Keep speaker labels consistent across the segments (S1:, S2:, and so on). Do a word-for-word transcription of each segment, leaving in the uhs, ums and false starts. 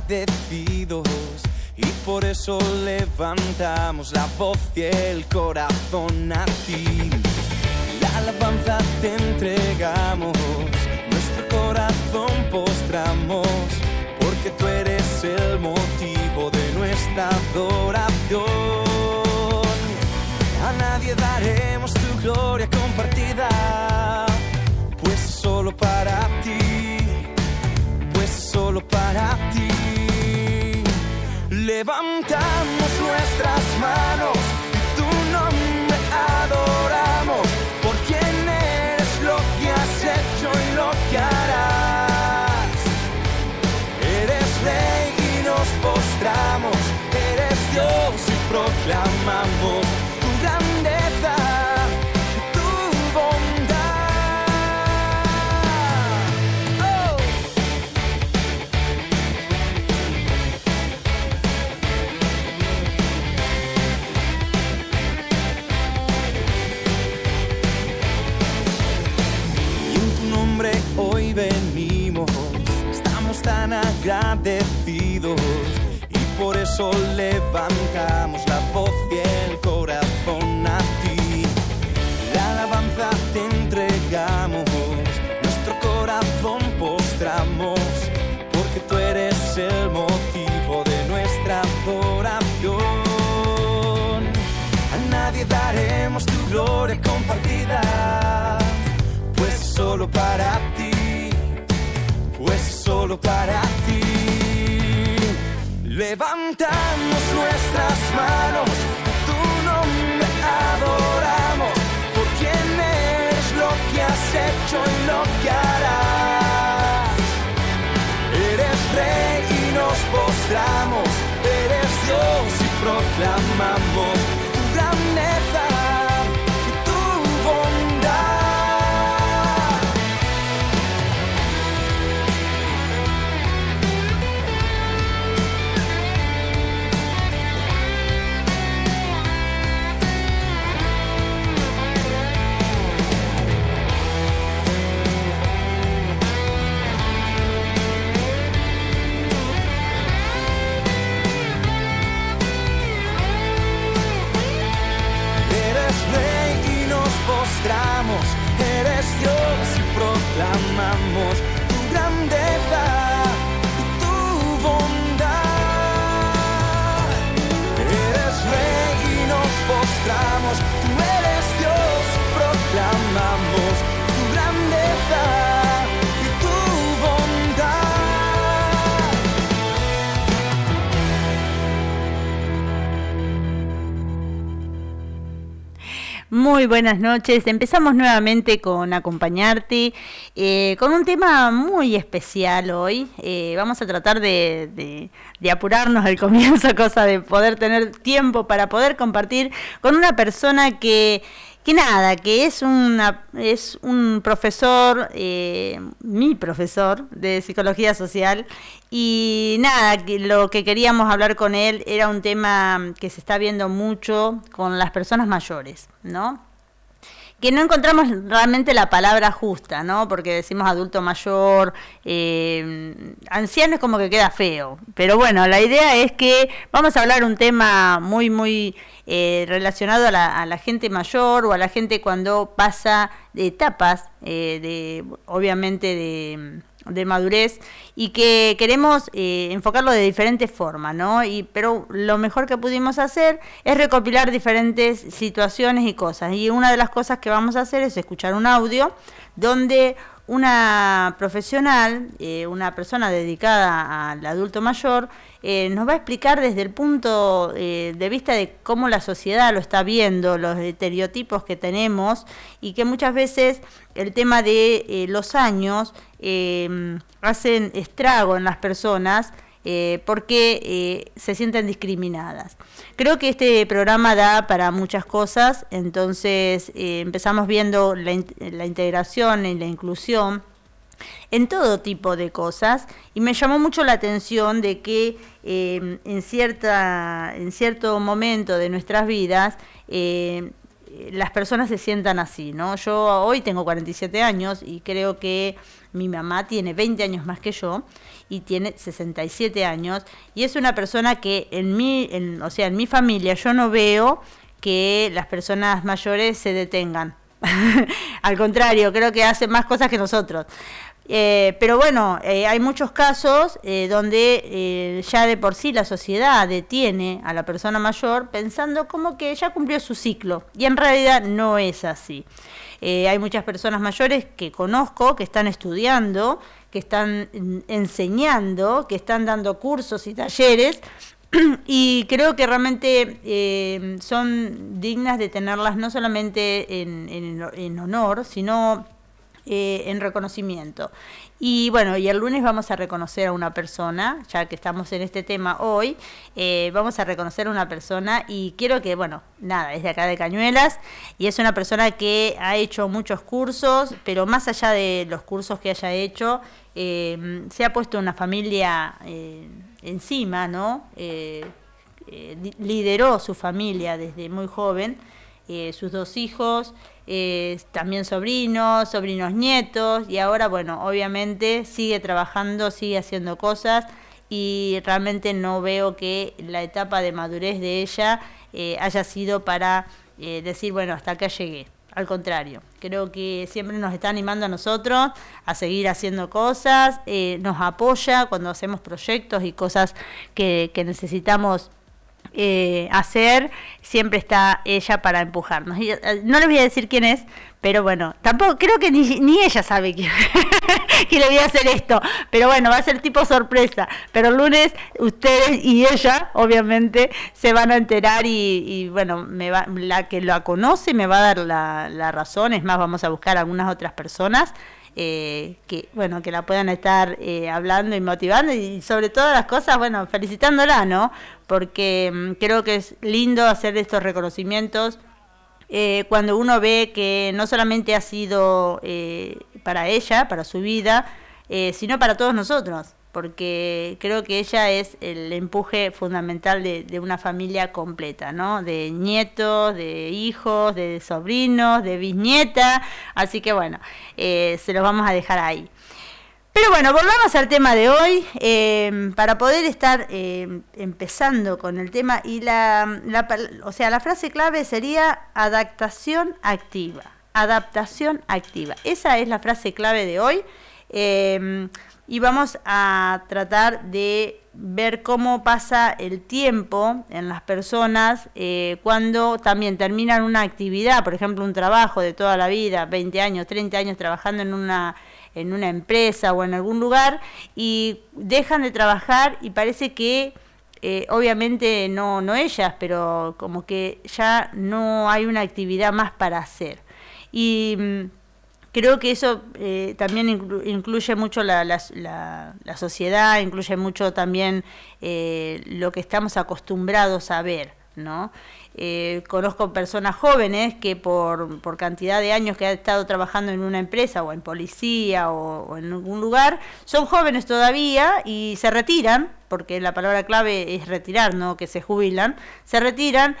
S1: agradecidos y por eso levantamos la voz y el corazón a ti. La alabanza te entregamos, nuestro corazón postramos, porque tú eres el motivo de nuestra adoración. A nadie daremos tu gloria compartida, pues es solo para ti, pues es solo para ti. Levantamos nuestras manos y tu nombre adoramos, por quien eres, lo que has hecho y lo que harás. Eres rey y nos postramos, eres Dios y proclamamos tu grandeza, tu bondad. Oh. Y en tu nombre hoy venimos, estamos tan agradecidos y por eso levantamos la voz y el corazón a ti. La alabanza te entregamos, nuestro corazón postramos, porque tú eres el motivo de nuestra adoración. A nadie daremos tu gloria compartida, pues es solo para ti, pues es solo para ti. Levantamos nuestras manos, tu nombre adoramos, por quien eres, lo que has hecho y lo que harás. Eres rey y nos postramos, eres Dios y proclamamos tu grandeza y tu bondad. Eres Dios y proclamamos tu grandeza y tu bondad. Eres rey y nos postramos, tú eres Dios y proclamamos tu grandeza y tu bondad.
S2: Muy buenas noches, empezamos nuevamente con Acompañarte, eh, con un tema muy especial hoy. Eh, vamos a tratar de, de, de apurarnos al comienzo, cosa de poder tener tiempo para poder compartir con una persona que, que nada, que es, una, es un profesor, eh, mi profesor de Psicología Social, y nada, que lo que queríamos hablar con él era un tema que se está viendo mucho con las personas mayores, ¿no? Que no encontramos realmente la palabra justa, ¿no? Porque decimos adulto mayor, eh, anciano es como que queda feo. Pero bueno, la idea es que vamos a hablar un tema muy, muy eh, relacionado a la, a la gente mayor o a la gente cuando pasa de etapas, eh, de obviamente de... de madurez, y que queremos eh, enfocarlo de diferentes formas, ¿no? Y, pero lo mejor que pudimos hacer es recopilar diferentes situaciones y cosas. Y una de las cosas que vamos a hacer es escuchar un audio donde una profesional, eh, una persona dedicada al adulto mayor, eh, nos va a explicar desde el punto eh, de vista de cómo la sociedad lo está viendo, los estereotipos que tenemos, y que muchas veces el tema de eh, los años eh, hacen estrago en las personas eh, porque eh, se sienten discriminadas. Creo que este programa da para muchas cosas, entonces eh, empezamos viendo la, in- la integración y la inclusión en todo tipo de cosas, y me llamó mucho la atención de que eh, en cierta en cierto momento de nuestras vidas eh, que las personas se sientan así, ¿no? Yo hoy tengo cuarenta y siete años y creo que mi mamá tiene veinte años más que yo y tiene sesenta y siete años y es una persona que en mi, en, o sea, en mi familia yo no veo que las personas mayores se detengan. Al contrario, creo que hacen más cosas que nosotros. Eh, pero bueno, eh, hay muchos casos eh, donde eh, ya de por sí la sociedad detiene a la persona mayor pensando como que ya cumplió su ciclo y en realidad no es así. Eh, hay muchas personas mayores que conozco que están estudiando, que están enseñando, que están dando cursos y talleres y creo que realmente eh, son dignas de tenerlas no solamente en, en, en honor, sino eh, en reconocimiento. Y bueno, y el lunes vamos a reconocer a una persona, ya que estamos en este tema hoy, eh, vamos a reconocer a una persona y quiero que, bueno, nada, es de acá de Cañuelas y es una persona que ha hecho muchos cursos, pero más allá de los cursos que haya hecho, eh, se ha puesto una familia eh, encima, ¿no? Eh, eh, lideró su familia desde muy joven, eh, sus dos hijos, eh, también sobrinos, sobrinos nietos, y ahora, bueno, obviamente sigue trabajando, sigue haciendo cosas, y realmente no veo que la etapa de madurez de ella eh, haya sido para eh, decir, bueno, hasta acá llegué. Al contrario, creo que siempre nos está animando a nosotros a seguir haciendo cosas, eh, nos apoya cuando hacemos proyectos y cosas que, que necesitamos eh, hacer, siempre está ella para empujarnos. Y, eh, no les voy a decir quién es, pero bueno, tampoco creo que ni, ni ella sabe que, que le voy a hacer esto, pero bueno, va a ser tipo sorpresa, pero el lunes ustedes y ella obviamente se van a enterar y, y bueno, me va, la que la conoce me va a dar la, la razón, es más, vamos a buscar algunas otras personas eh, que bueno, que la puedan estar eh, hablando y motivando y sobre todas las cosas, bueno, felicitándola, ¿no? Porque mmm, creo que es lindo hacer estos reconocimientos Eh, cuando uno ve que no solamente ha sido eh, para ella, para su vida, eh, sino para todos nosotros, porque creo que ella es el empuje fundamental de, de una familia completa, ¿no? De nietos, de hijos, de sobrinos, de bisnieta, así que bueno, eh, se los vamos a dejar ahí. Pero bueno, volvamos al tema de hoy, eh, para poder estar eh, empezando con el tema, y la, la, o sea, la frase clave sería adaptación activa, adaptación activa. Esa es la frase clave de hoy, eh, y vamos a tratar de ver cómo pasa el tiempo en las personas eh, cuando también terminan una actividad, por ejemplo, un trabajo de toda la vida, veinte años, treinta años trabajando en una en una empresa o en algún lugar y dejan de trabajar y parece que eh, obviamente no, no ellas, pero como que ya no hay una actividad más para hacer. Y mmm, creo que eso eh, también inclu- incluye mucho la, la, la, la sociedad, incluye mucho también eh, lo que estamos acostumbrados a ver, ¿no? Eh, conozco personas jóvenes que por, por cantidad de años que han estado trabajando en una empresa o en policía o, o en algún lugar, son jóvenes todavía y se retiran, porque la palabra clave es retirar, no que se jubilan, se retiran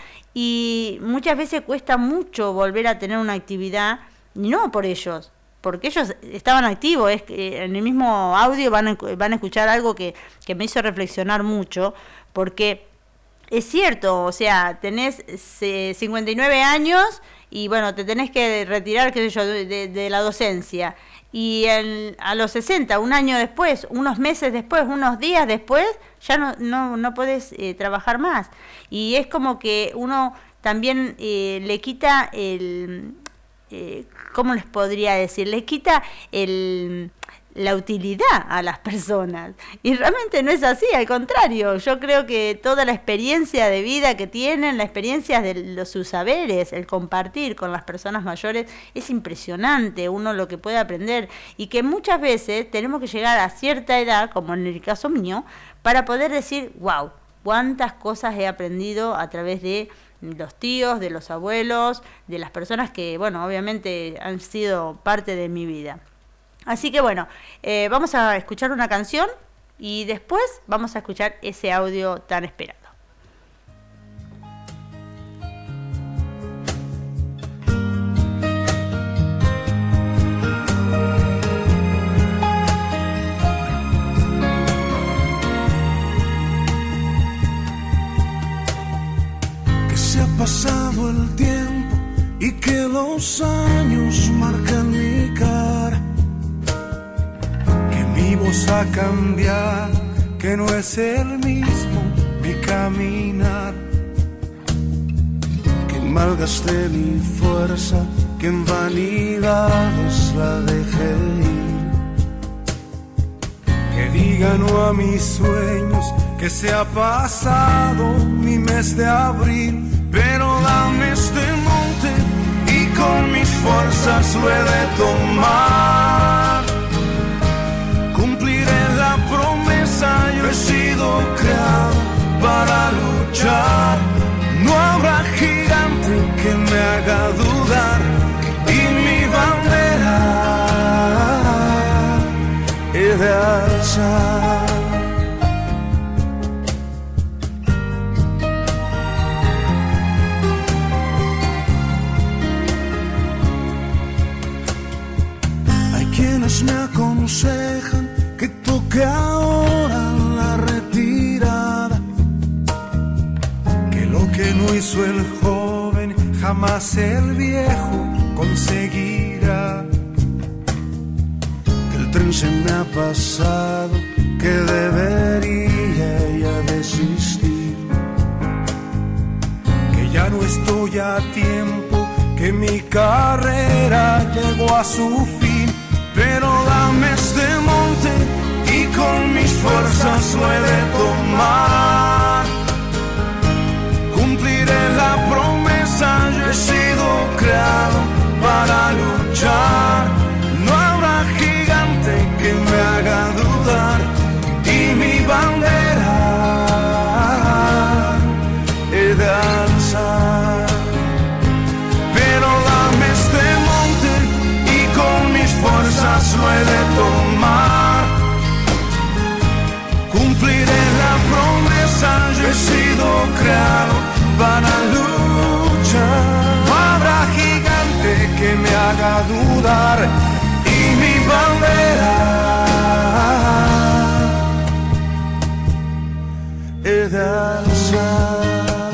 S2: y muchas veces cuesta mucho volver a tener una actividad, y no por ellos, porque ellos estaban activos. Es que en el mismo audio van a, van a escuchar algo que, que me hizo reflexionar mucho, porque es cierto, o sea, tenés eh, cincuenta y nueve años y bueno, te tenés que retirar, qué sé yo, de, de, de la docencia. Y el, a los sesenta, un año después, unos meses después, unos días después, ya no, no, no podés eh, trabajar más. Y es como que uno también eh, le quita el... Eh, ¿cómo les podría decir? Le quita el... la utilidad a las personas, y realmente no es así, al contrario, yo creo que toda la experiencia de vida que tienen, la experiencia de los, sus saberes, el compartir con las personas mayores, es impresionante uno lo que puede aprender, y que muchas veces tenemos que llegar a cierta edad, como en el caso mío, para poder decir, wow, cuántas cosas he aprendido a través de los tíos, de los abuelos, de las personas que, bueno, obviamente han sido parte de mi vida. Así que bueno, eh, vamos a escuchar una canción y después vamos a escuchar ese audio tan esperado.
S3: pasado el tiempo y que los años marcan mi cara, que mi voz ha cambiado, que no es el mismo mi caminar, que malgasté mi fuerza, que en vanidades la dejé ir, que diga no a mis sueños, que se ha pasado mi mes de abril, pero dame este monte y con mis fuerzas lo he de tomar. Cumpliré la promesa, yo he sido creado para luchar. No habrá gigante que me haga dudar y mi bandera he de alzar. Quienes me aconsejan que toque ahora la retirada, que lo que no hizo el joven jamás el viejo conseguirá, que el tren se me ha pasado, que debería ya desistir, que ya no estoy a tiempo, que mi carrera llegó a su fin. Pero dame este monte y con mis fuerzas lo he de tomar. Cumpliré la promesa, yo he sido creado para luchar. No habrá gigante que me haga dudar y mi bandera he de alzar. Pero dame este monte y con mis fuerzas lo he de tomar. Cumpliré la promesa, yo he sido creado para luchar. No habrá gigante que me haga dudar y mi bandera he de alzar.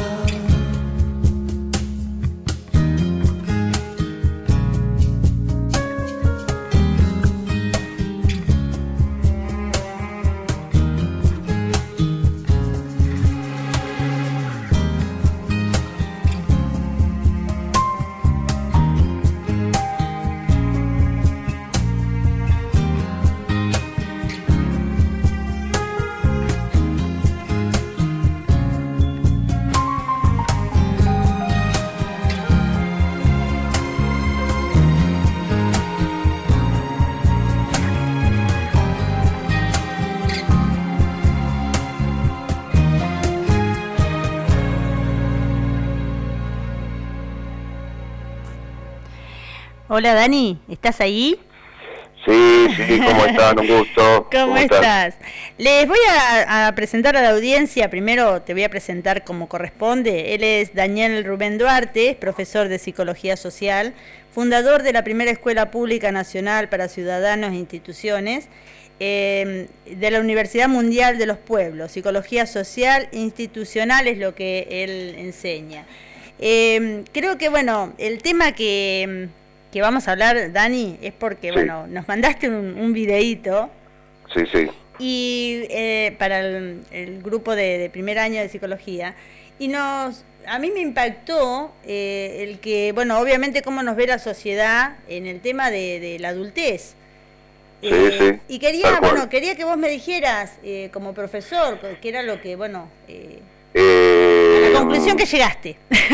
S2: Hola Dani, ¿estás ahí?
S4: Sí, sí, ¿cómo están? Un gusto.
S2: ¿Cómo,
S4: ¿Cómo
S2: estás? estás? Les voy a, a presentar a la audiencia, primero te voy a presentar como corresponde. Él es Daniel Rubén Duarte, profesor de Psicología Social, fundador de la primera Escuela Pública Nacional para Ciudadanos e Instituciones, eh, de la Universidad Mundial de los Pueblos. Psicología Social Institucional es lo que él enseña. Eh, creo que, bueno, el tema que... que vamos a hablar, Dani, es porque, sí. bueno, nos mandaste un, un videíto.
S4: Sí, sí.
S2: Y eh, para el, el grupo de, de primer año de psicología. Y nos, a mí me impactó eh, el que, bueno, obviamente cómo nos ve la sociedad en el tema de, de la adultez.
S4: Sí, eh, sí.
S2: Y quería, bueno, quería que vos me dijeras, eh, como profesor, que era lo que, bueno, eh, eh, a la conclusión que llegaste.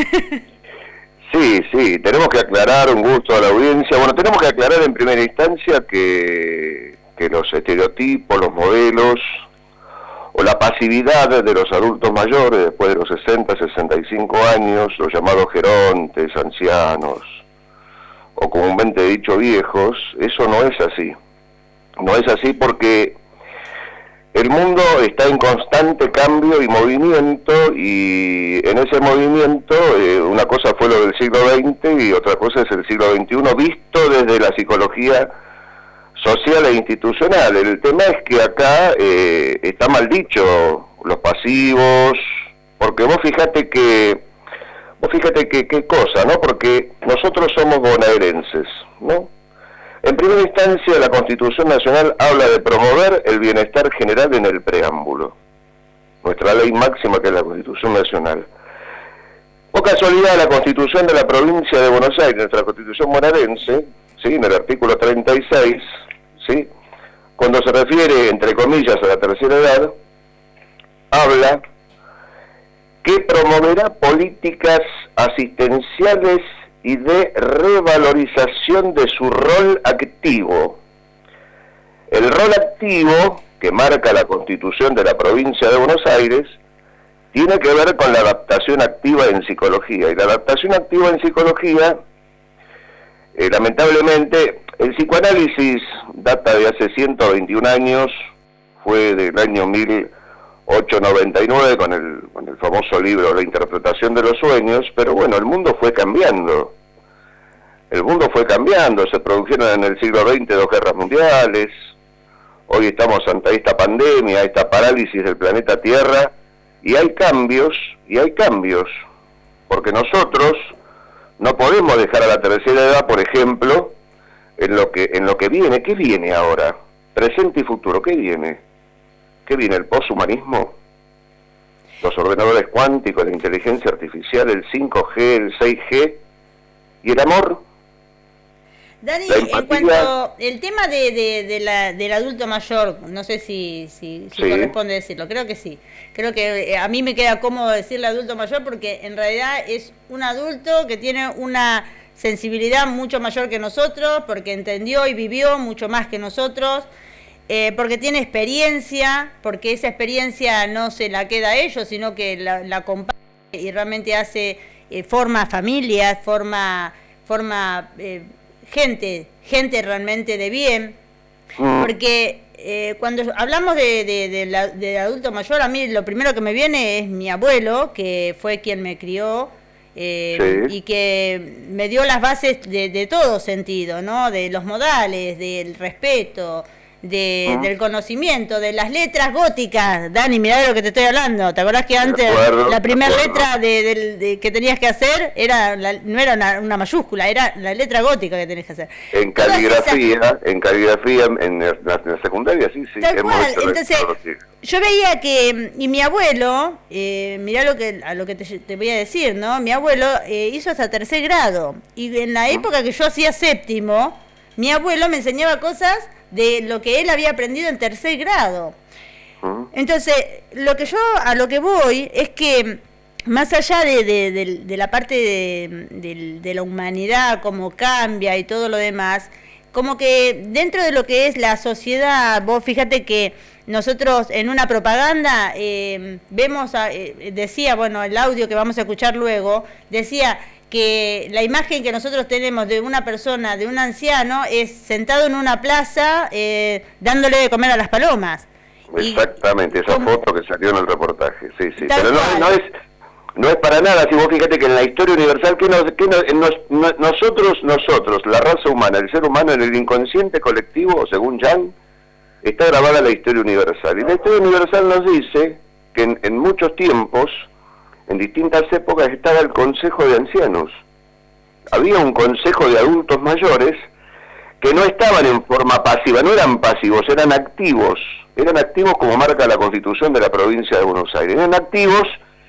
S4: Sí, sí, tenemos que aclarar, un gusto a la audiencia. Bueno, tenemos que aclarar en primera instancia que, que los estereotipos, los modelos o la pasividad de los adultos mayores después de los sesenta, sesenta y cinco años, los llamados gerontes, ancianos o comúnmente dicho viejos, eso no es así. No es así porque el mundo está en constante cambio y movimiento, y en ese movimiento eh, una cosa fue lo del siglo veinte y otra cosa es el siglo veintiuno visto desde la psicología social e institucional. El tema es que acá eh, está mal dicho los pasivos, porque vos fijate que Fíjate qué qué cosa, ¿no? Porque nosotros somos bonaerenses, ¿no? En primera instancia, la Constitución Nacional habla de promover el bienestar general en el preámbulo. Nuestra ley máxima, que es la Constitución Nacional. Por casualidad, la Constitución de la Provincia de Buenos Aires, nuestra Constitución bonaerense, ¿sí?, en el artículo treinta y seis, ¿sí?, cuando se refiere, entre comillas, a la tercera edad, habla que promoverá políticas asistenciales y de revalorización de su rol activo. El rol activo que marca la Constitución de la Provincia de Buenos Aires tiene que ver con la adaptación activa en psicología. Y la adaptación activa en psicología, eh, lamentablemente, el psicoanálisis data de hace ciento veintiún años, fue del año mil ochocientos noventa y nueve con el, con el famoso libro La interpretación de los sueños, pero bueno, el mundo fue cambiando. El mundo fue cambiando, se produjeron en el siglo veinte dos guerras mundiales, hoy estamos ante esta pandemia, esta parálisis del planeta Tierra, y hay cambios, y hay cambios, porque nosotros no podemos dejar a la tercera edad, por ejemplo, en lo que en lo que viene. ¿Qué viene ahora? Presente y futuro, ¿qué viene? ¿Qué viene? ¿El poshumanismo? Los ordenadores cuánticos, la inteligencia artificial, el cinco G, el seis G, y el amor.
S2: Dani, en cuanto el tema de, de, de la, del adulto mayor, no sé si, si, si sí. corresponde decirlo, creo que sí. Creo que a mí me queda cómodo decirle adulto mayor porque en realidad es un adulto que tiene una sensibilidad mucho mayor que nosotros, porque entendió y vivió mucho más que nosotros, eh, porque tiene experiencia, porque esa experiencia no se la queda a ellos, sino que la, la comparte y realmente hace, eh, forma familias, forma... forma eh, gente, gente realmente de bien, porque eh, cuando hablamos de, de, de, la, de adulto mayor, a mí lo primero que me viene es mi abuelo, que fue quien me crió, eh, sí. y que me dio las bases de, de todo sentido, ¿no? De los modales, del respeto, de, uh-huh. del conocimiento, de las letras góticas. Dani, mirá de lo que te estoy hablando. ¿Te acordás que antes acuerdo, la primera letra de, de, de, que tenías que hacer era la, no era una, una mayúscula, era la letra gótica que tenías que hacer?
S4: En caligrafía, esas... en caligrafía, en la, en la secundaria, sí, sí.
S2: Tal cual. Entonces, yo veía que, y mi abuelo, eh, mirá lo que, a lo que te, te voy a decir, ¿no? Mi abuelo eh, hizo hasta tercer grado, y en la época que yo hacía séptimo, mi abuelo me enseñaba cosas de lo que él había aprendido en tercer grado. Entonces, lo que yo, a lo que voy, es que más allá de, de, de, de la parte de, de, de la humanidad, cómo cambia y todo lo demás, como que dentro de lo que es la sociedad, vos fíjate que nosotros en una propaganda eh, vemos, a, eh, decía, bueno, el audio que vamos a escuchar luego, decía que la imagen que nosotros tenemos de una persona, de un anciano, es sentado en una plaza eh, dándole de comer a las palomas.
S4: Exactamente, y, esa ¿cómo? Foto que salió en el reportaje, sí, sí, pero no, no es no es para nada. Si vos fíjate que en la historia universal, que, nos, que nos, nos, no, nosotros, nosotros, la raza humana, el ser humano, en el inconsciente colectivo, según Jung, está grabada la historia universal. Y la historia universal nos dice que en, en muchos tiempos, en distintas épocas, estaba el Consejo de Ancianos. Había un Consejo de Adultos Mayores que no estaban en forma pasiva, no eran pasivos, eran activos. Eran activos como marca la Constitución de la Provincia de Buenos Aires. Eran activos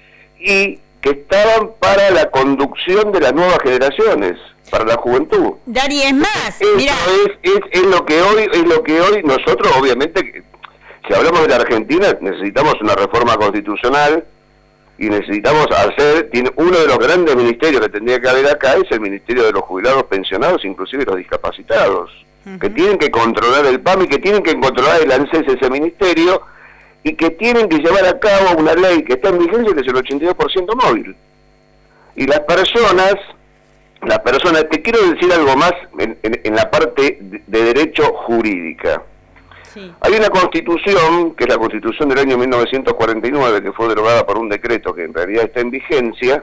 S4: y que estaban para la conducción de las nuevas generaciones, para la juventud.
S2: Dani, es más,
S4: Eso
S2: mira.
S4: Es, es, es lo que hoy, es lo que hoy nosotros, obviamente, si hablamos de la Argentina, necesitamos una reforma constitucional. Y necesitamos hacer, tiene uno de los grandes ministerios que tendría que haber acá es el Ministerio de los Jubilados, Pensionados, inclusive los discapacitados, uh-huh. que tienen que controlar el P A M y que tienen que controlar el ANSES, ese ministerio, y que tienen que llevar a cabo una ley que está en vigencia, que es el ochenta y dos por ciento móvil. Y las personas, las personas, te quiero decir algo más en, en, en la parte de, de derecho jurídica. Sí. Hay una constitución, que es la constitución del año mil novecientos cuarenta y nueve, que fue derogada por un decreto que en realidad está en vigencia,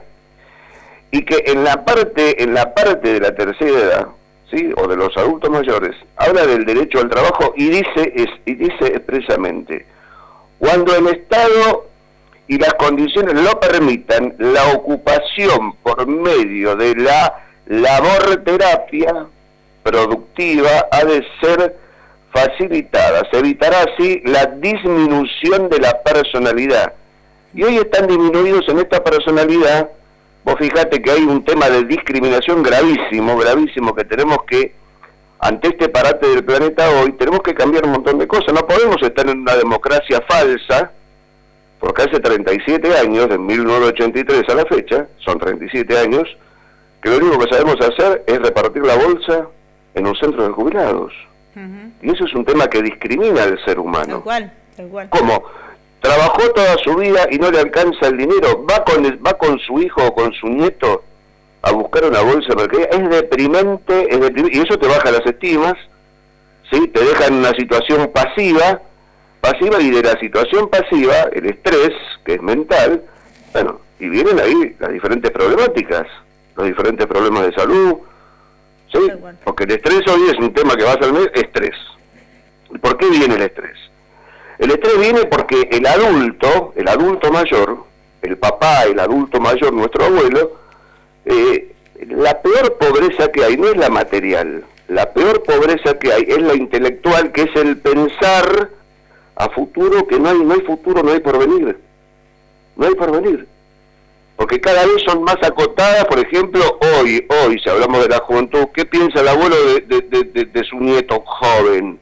S4: y que en la parte en la parte de la tercera edad, ¿sí?, o de los adultos mayores, habla del derecho al trabajo y dice, es, y dice expresamente, cuando el Estado y las condiciones lo permitan, la ocupación por medio de la labor terapia productiva ha de ser facilitada. Se evitará así la disminución de la personalidad. Y hoy están disminuidos en esta personalidad. Vos fijate que hay un tema de discriminación gravísimo, gravísimo, que tenemos que, ante este parate del planeta hoy, tenemos que cambiar un montón de cosas. No podemos estar en una democracia falsa, porque hace treinta y siete años, de mil novecientos ochenta y tres a la fecha, son treinta y siete años, que lo único que sabemos hacer es repartir la bolsa en un centro de jubilados. Uh-huh. Y eso es un tema que discrimina al ser humano.
S2: Tal cual, tal cual.
S4: ¿Cómo? Trabajó toda su vida y no le alcanza el dinero, va con el, va con su hijo o con su nieto a buscar una bolsa de mercadería. Es deprimente, es deprimente, y eso te baja las estimas, ¿sí? Te deja en una situación pasiva, pasiva y de la situación pasiva, el estrés, que es mental, bueno, y vienen ahí las diferentes problemáticas, los diferentes problemas de salud, ¿sí? Porque el estrés hoy es un tema que va a ser estrés. ¿Por qué viene el estrés? El estrés viene porque el adulto, el adulto mayor, el papá, el adulto mayor, nuestro abuelo, eh, la peor pobreza que hay no es la material, la peor pobreza que hay es la intelectual, que es el pensar a futuro, que no hay, no hay futuro, no hay porvenir, no hay porvenir. Porque cada vez son más acotadas. Por ejemplo, hoy, hoy, si hablamos de la juventud, ¿qué piensa el abuelo de, de, de, de, de su nieto joven?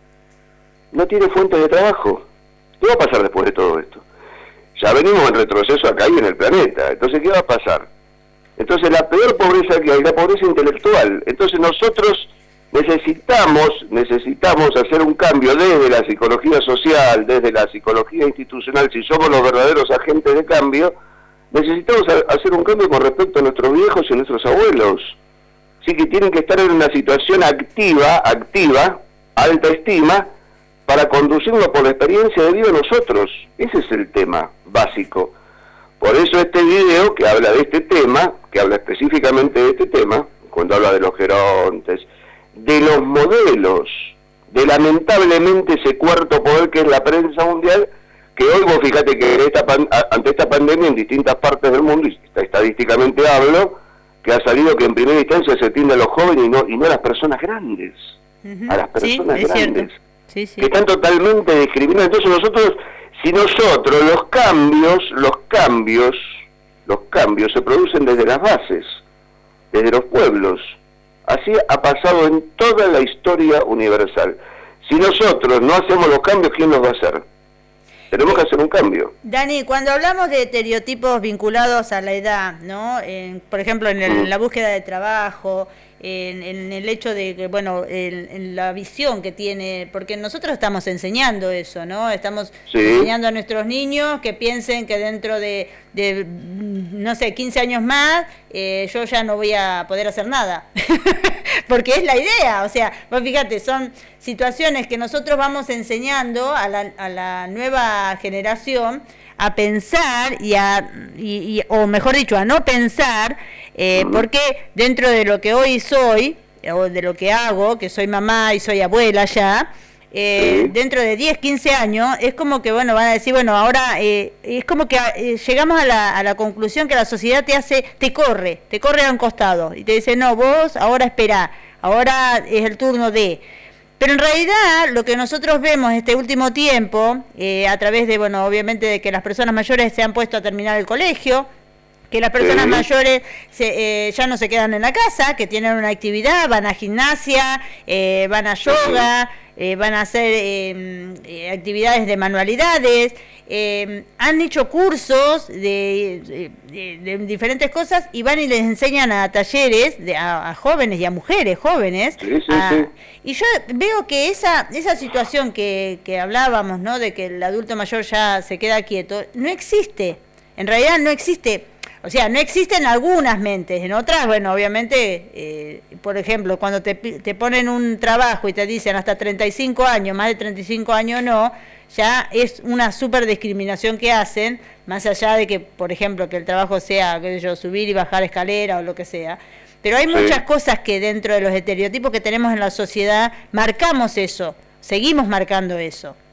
S4: No tiene fuente de trabajo. ¿Qué va a pasar después de todo esto? Ya venimos en retroceso acá y en el planeta. Entonces, ¿qué va a pasar? Entonces, la peor pobreza que hay, la pobreza intelectual. Entonces, nosotros necesitamos, necesitamos hacer un cambio desde la psicología social, desde la psicología institucional. Si somos los verdaderos agentes de cambio, necesitamos hacer un cambio con respecto a nuestros viejos y a nuestros abuelos. Sí, que tienen que estar en una situación activa, activa, alta estima, para conducirlo por la experiencia de vida de nosotros. Ese es el tema básico. Por eso este video que habla de este tema, que habla específicamente de este tema, cuando habla de los gerontes, de los modelos, de lamentablemente ese cuarto poder que es la prensa mundial, que hoy vos fíjate que esta pan, ante esta pandemia en distintas partes del mundo, y estadísticamente hablo, que ha salido que en primera instancia se atiende a los jóvenes y no, y no a las personas grandes, uh-huh. a las personas sí, grandes, sí, sí. que están totalmente discriminadas. Entonces nosotros, si nosotros los cambios, los cambios, los cambios se producen desde las bases, desde los pueblos. Así ha pasado en toda la historia universal. Si nosotros no hacemos los cambios, ¿quién los va a hacer? Tenemos que hacer un cambio.
S2: Dani, cuando hablamos de estereotipos vinculados a la edad, ¿no? En, por ejemplo, en, el, en la búsqueda de trabajo, en, en el hecho de que, bueno, en, en la visión que tiene, porque nosotros estamos enseñando eso, ¿no? Estamos sí. enseñando a nuestros niños que piensen que dentro de, de no sé, quince años más, eh, yo ya no voy a poder hacer nada. Porque es la idea, o sea, vos fíjate, son situaciones que nosotros vamos enseñando a la, a la nueva generación a pensar y a, y, y, o mejor dicho, a no pensar, eh, porque dentro de lo que hoy soy, o de lo que hago, que soy mamá y soy abuela ya, eh, dentro de diez, quince años, es como que, bueno, van a decir, bueno, ahora, eh, es como que eh, llegamos a la, a la conclusión que la sociedad te hace, te corre, te corre a un costado, y te dice, no, vos ahora esperá, ahora es el turno de... Pero en realidad lo que nosotros vemos este último tiempo, eh, a través de, bueno, obviamente de que las personas mayores se han puesto a terminar el colegio, que las personas sí. mayores se, eh, ya no se quedan en la casa, que tienen una actividad, van a gimnasia, eh, van a yoga, eh, van a hacer eh, eh, actividades de manualidades, eh, han hecho cursos de, de, de diferentes cosas y van y les enseñan a talleres de, a, a jóvenes y a mujeres jóvenes.
S4: Sí, sí,
S2: a,
S4: sí.
S2: Y yo veo que esa esa situación que, que hablábamos, ¿no? De que el adulto mayor ya se queda quieto, no existe. En realidad no existe. O sea, no existen algunas mentes, en otras, bueno, obviamente, eh, por ejemplo, cuando te, te ponen un trabajo y te dicen hasta treinta y cinco años, más de treinta y cinco años no, ya es una súper discriminación que hacen, más allá de que, por ejemplo, que el trabajo sea, qué sé yo, subir y bajar escalera o lo que sea. Pero hay sí. muchas cosas que dentro de los estereotipos que tenemos en la sociedad, marcamos eso, seguimos marcando eso.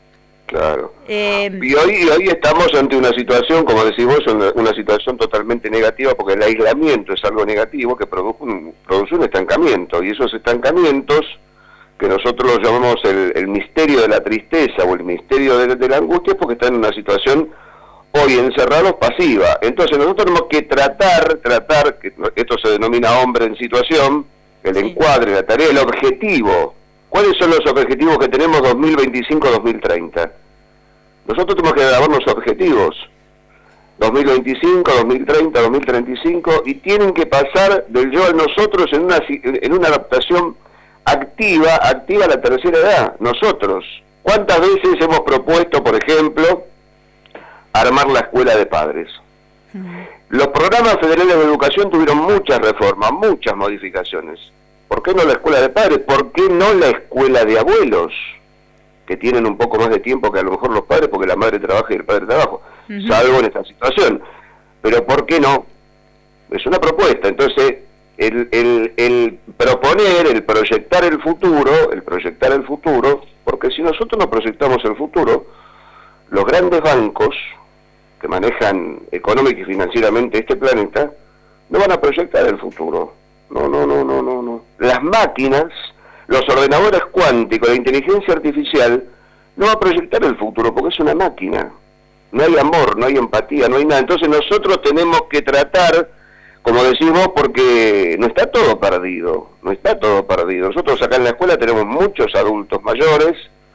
S4: Claro.
S2: Eh,
S4: y, hoy, y hoy estamos ante una situación, como decís vos, una, una situación totalmente negativa, porque el aislamiento es algo negativo que produce un, produce un estancamiento, y esos estancamientos, que nosotros los llamamos el, el misterio de la tristeza o el misterio de, de la angustia, es porque están en una situación hoy encerrados pasiva. Entonces nosotros tenemos que tratar, tratar, que esto se denomina hombre en situación, el
S2: Sí.
S4: encuadre, la tarea, el objetivo. ¿Cuáles son los objetivos que tenemos dos mil veinticinco a dos mil treinta? Nosotros tenemos que grabarnos objetivos, dos mil veinticinco, dos mil treinta, dos mil treinta y cinco, y tienen que pasar del yo al nosotros en una, en una adaptación activa, activa a la tercera edad, nosotros. ¿Cuántas veces hemos propuesto, por ejemplo, armar la escuela de padres? Uh-huh. Los programas federales de educación tuvieron muchas reformas, muchas modificaciones. ¿Por qué no la escuela de padres? ¿Por qué no la escuela de abuelos? Que tienen un poco más de tiempo que a lo mejor los padres, porque la madre trabaja y el padre trabaja, uh-huh. salvo en esta situación. Pero ¿por qué no? Es una propuesta. Entonces, el, el, el proponer, el proyectar el futuro, el proyectar el futuro, porque si nosotros no proyectamos el futuro, los grandes bancos que manejan económica y financieramente este planeta, no van a proyectar el futuro. No, no, no, no, no, no. Las máquinas, los ordenadores cuánticos, la inteligencia artificial, no va a proyectar el futuro porque es una máquina. No hay amor, no hay empatía, no hay nada. Entonces nosotros tenemos que tratar, como decimos, porque no está todo perdido, no está todo perdido. Nosotros acá en la escuela tenemos muchos adultos mayores,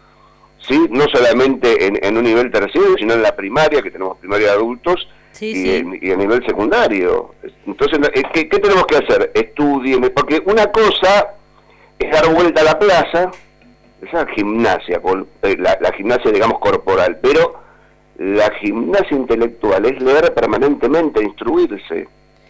S4: sí, no solamente en, en un nivel terciario, sino en la primaria, que tenemos primaria de adultos,
S2: sí,
S4: y,
S2: sí.
S4: En, y a nivel secundario. Entonces, ¿qué, ¿qué tenemos que hacer? Estudien, porque una cosa es dar vuelta a la plaza, esa gimnasia, la, la gimnasia, digamos, corporal, pero la gimnasia intelectual es leer permanentemente, instruirse.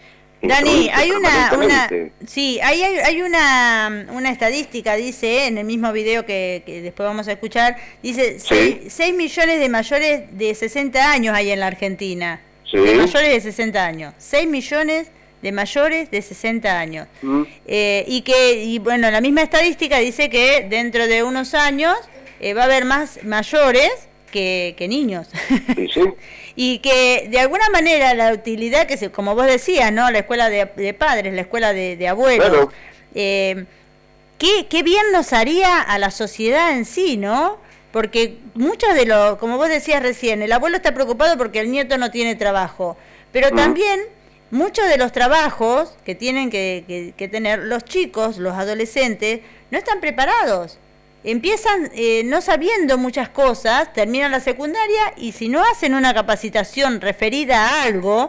S2: Dani, hay una, una sí, hay, hay, hay una, una estadística, dice, en el mismo video que, que después vamos a escuchar, dice,
S4: sí.
S2: seis millones de mayores de sesenta años hay en la Argentina,
S4: sí.
S2: de mayores de sesenta años, seis millones de mayores de sesenta años, mm. eh, y que, y bueno, la misma estadística dice que dentro de unos años eh, va a haber más mayores que, que niños.
S4: Sí, sí.
S2: Y que de alguna manera la utilidad que, se, como vos decías, ¿no? La escuela de, de padres, la escuela de, de abuelos,
S4: claro.
S2: eh, ¿qué, qué bien nos haría a la sociedad en sí, ¿no? Porque muchos de los, como vos decías recién, el abuelo está preocupado porque el nieto no tiene trabajo, pero mm. también muchos de los trabajos que tienen que, que, que tener los chicos, los adolescentes, no están preparados. Empiezan eh, no sabiendo muchas cosas, terminan la secundaria y si no hacen una capacitación referida a algo,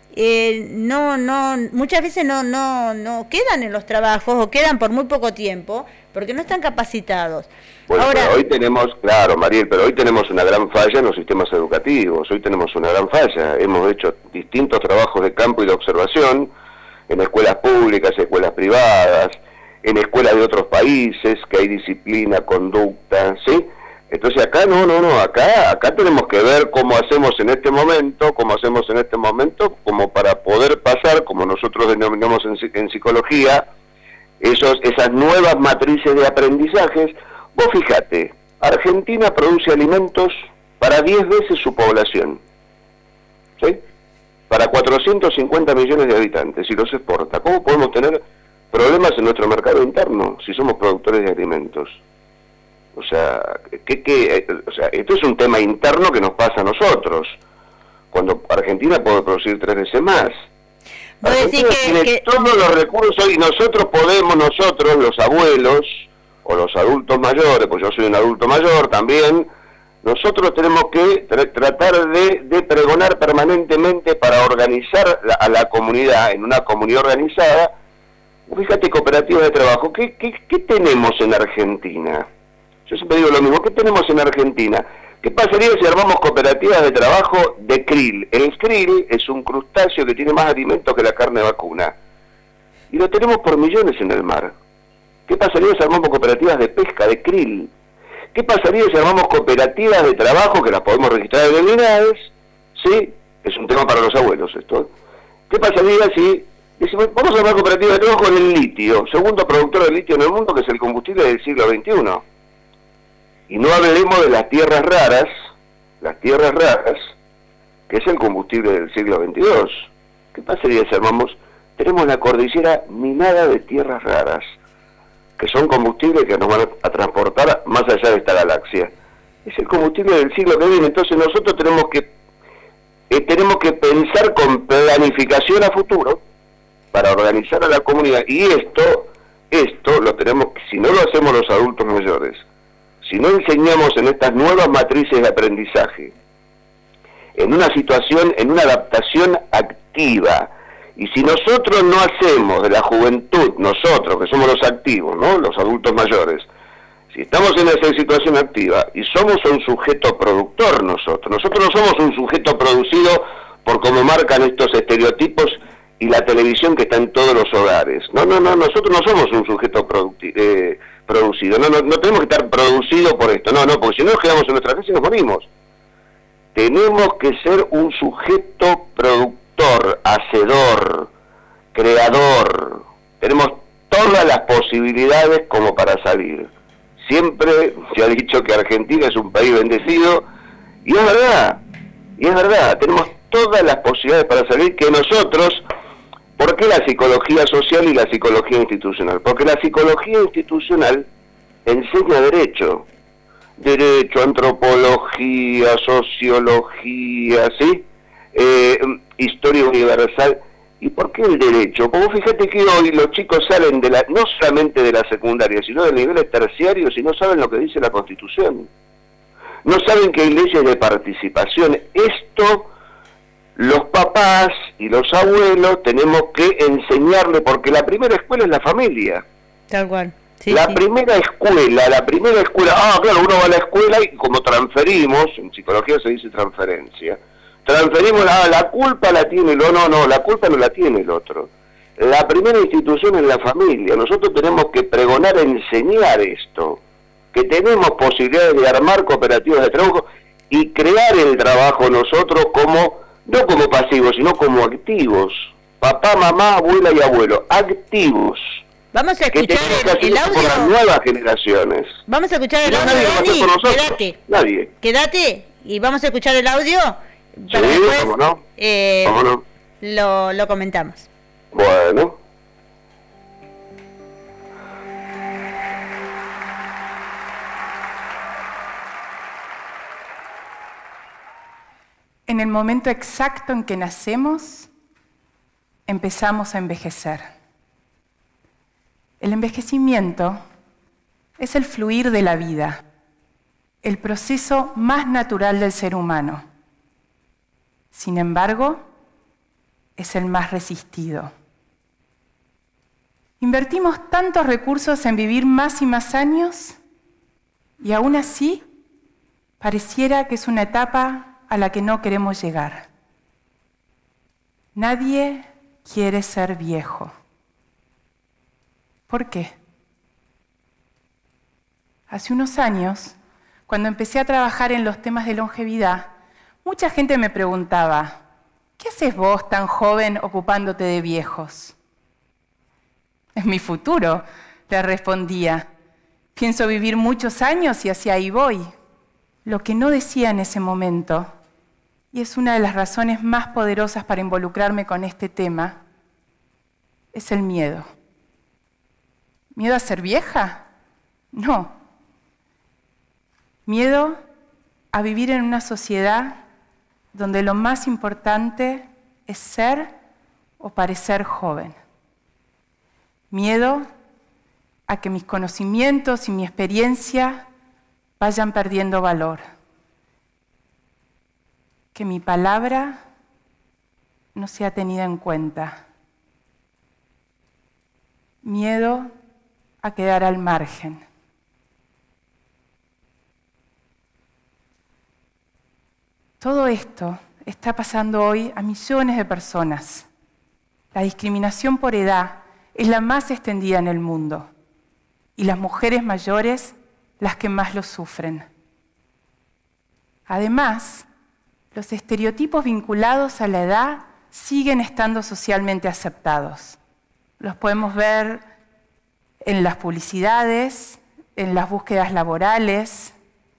S2: eh, no, no, muchas veces no, no, no quedan en los trabajos o quedan por muy poco tiempo porque no están capacitados.
S4: Bueno,
S2: Ahora,
S4: pero hoy tenemos, claro, Mariel, pero hoy tenemos una gran falla en los sistemas educativos, hoy tenemos una gran falla. Hemos hecho distintos trabajos de campo y de observación en escuelas públicas, escuelas privadas, en escuelas de otros países, que hay disciplina, conducta, ¿sí? Entonces acá no, no, no, acá acá tenemos que ver cómo hacemos en este momento, cómo hacemos en este momento, como para poder pasar, como nosotros denominamos en, en psicología, esos esas nuevas matrices de aprendizajes. Vos fíjate, Argentina produce alimentos para diez veces su población, ¿sí? Para cuatrocientos cincuenta millones de habitantes, y los exporta. ¿Cómo podemos tener problemas en nuestro mercado interno si somos productores de alimentos? O sea, ¿qué, qué, o sea, esto es un tema interno que nos pasa a nosotros, cuando Argentina puede producir tres veces más.
S2: ¿Vos decís que,
S4: tiene
S2: que...
S4: todos los recursos y nosotros podemos, nosotros, los abuelos o los adultos mayores, pues yo soy un adulto mayor también, nosotros tenemos que tra tratar de, de pregonar permanentemente para organizar la, a la comunidad, en una comunidad organizada. Fíjate, cooperativas de trabajo, ¿qué, qué, qué tenemos en Argentina? Yo siempre digo lo mismo, ¿qué tenemos en Argentina? ¿Qué pasaría si armamos cooperativas de trabajo de krill? El krill es un crustáceo que tiene más alimentos que la carne vacuna. Y lo tenemos por millones en el mar. ¿Qué pasaría si armamos cooperativas de pesca de krill? ¿Qué pasaría si armamos cooperativas de trabajo, que las podemos registrar en el INADES? Sí, es un tema para los abuelos esto. ¿Qué pasaría si decimos, vamos a armar cooperativas de trabajo con el litio, segundo productor de litio en el mundo, que es el combustible del siglo veintiuno? Y no hablemos de las tierras raras, las tierras raras, que es el combustible del siglo veintidós. ¿Qué pasaría si armamos? Tenemos la cordillera minada de tierras raras, que son combustibles que nos van a transportar más allá de esta galaxia. Es el combustible del siglo que viene. Entonces nosotros tenemos que eh, tenemos que pensar con planificación a futuro para organizar a la comunidad. Y esto, esto lo tenemos, si no lo hacemos los adultos mayores, si no enseñamos en estas nuevas matrices de aprendizaje, en una situación, en una adaptación activa, y si nosotros no hacemos de la juventud, nosotros que somos los activos, ¿no?, los adultos mayores, si estamos en esa situación activa y somos un sujeto productor nosotros, nosotros no somos un sujeto producido por como marcan estos estereotipos y la televisión que está en todos los hogares. No, no, no, nosotros no somos un sujeto producti- eh, producido, no, no, no tenemos que estar producidos por esto, no, no, porque si no nos quedamos en nuestra casa y nos morimos. Tenemos que ser un sujeto productor, hacedor, creador. Tenemos todas las posibilidades como para salir. Siempre se ha dicho que Argentina es un país bendecido, y es verdad, y es verdad, tenemos todas las posibilidades para salir que nosotros. ¿Por qué la psicología social y la psicología institucional? Porque la psicología institucional enseña derecho, derecho, antropología, sociología, ¿sí? Eh, historia universal. ¿Y por qué el derecho? Como fíjate que hoy los chicos salen de la, no solamente de la secundaria, sino de niveles terciarios y no saben lo que dice la Constitución. No saben que hay leyes de participación. Esto, los papás y los abuelos tenemos que enseñarle, porque la primera escuela es la familia.
S2: Tal cual. Sí,
S4: la
S2: sí.
S4: primera escuela, la primera escuela, ah, claro, uno va a la escuela y como transferimos, en psicología se dice transferencia, transferimos, ah, la culpa la tiene el otro, no, no, la culpa no la tiene el otro. La primera institución es la familia, nosotros tenemos que pregonar, enseñar esto, que tenemos posibilidades de armar cooperativas de trabajo y crear el trabajo nosotros como, no como pasivos, sino como activos, papá, mamá, abuela y abuelo, activos.
S2: Vamos a escuchar el, el audio.
S4: Por las nuevas generaciones.
S2: Vamos a escuchar el
S4: no,
S2: audio,
S4: nadie lo va a hacer
S2: Dani.
S4: por nosotros.
S2: Quédate.
S4: Nadie.
S2: Quédate y vamos a escuchar el audio. Para
S4: Sí,
S2: después,
S4: cómo no.
S2: eh,
S4: ¿Cómo no?
S2: Lo, lo comentamos.
S4: Bueno.
S5: En el momento exacto en que nacemos, empezamos a envejecer. El envejecimiento es el fluir de la vida, el proceso más natural del ser humano. Sin embargo, es el más resistido. Invertimos tantos recursos en vivir más y más años y aún así pareciera que es una etapa a la que no queremos llegar. Nadie quiere ser viejo. ¿Por qué? Hace unos años, cuando empecé a trabajar en los temas de longevidad, mucha gente me preguntaba, ¿qué haces vos tan joven ocupándote de viejos? Es mi futuro, le respondía. Pienso vivir muchos años y hacia ahí voy. Lo que no decía en ese momento, y es una de las razones más poderosas para involucrarme con este tema, es el miedo. ¿Miedo a ser vieja? No. Miedo a vivir en una sociedad donde lo más importante es ser o parecer joven. Miedo a que mis conocimientos y mi experiencia vayan perdiendo valor. Que mi palabra no sea tenida en cuenta. Miedo a quedar al margen. Todo esto está pasando hoy a millones de personas. La discriminación por edad es la más extendida en el mundo y las mujeres mayores las que más lo sufren. Además, los estereotipos vinculados a la edad siguen estando socialmente aceptados. Los podemos ver en las publicidades, en las búsquedas laborales,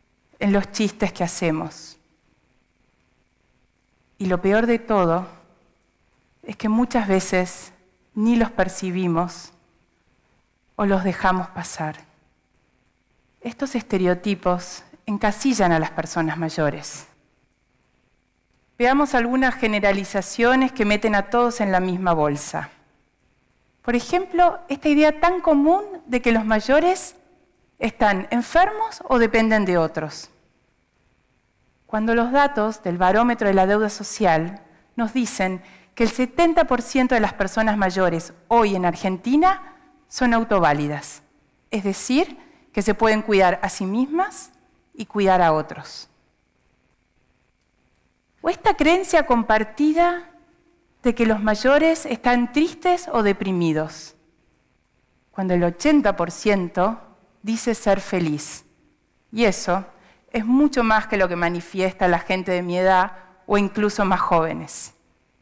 S5: en los chistes que hacemos. Y lo peor de todo es que muchas veces ni los percibimos o los dejamos pasar. Estos estereotipos encasillan a las personas mayores. Veamos algunas generalizaciones que meten a todos en la misma bolsa. Por ejemplo, esta idea tan común de que los mayores están enfermos o dependen de otros. Cuando los datos del barómetro de la deuda social nos dicen que el setenta por ciento de las personas mayores hoy en Argentina son autoválidas, es decir, que se pueden cuidar a sí mismas y cuidar a otros. O esta creencia compartida de que los mayores están tristes o deprimidos, cuando el ochenta por ciento dice ser feliz. Y eso es mucho más que lo que manifiesta la gente de mi edad o incluso más jóvenes.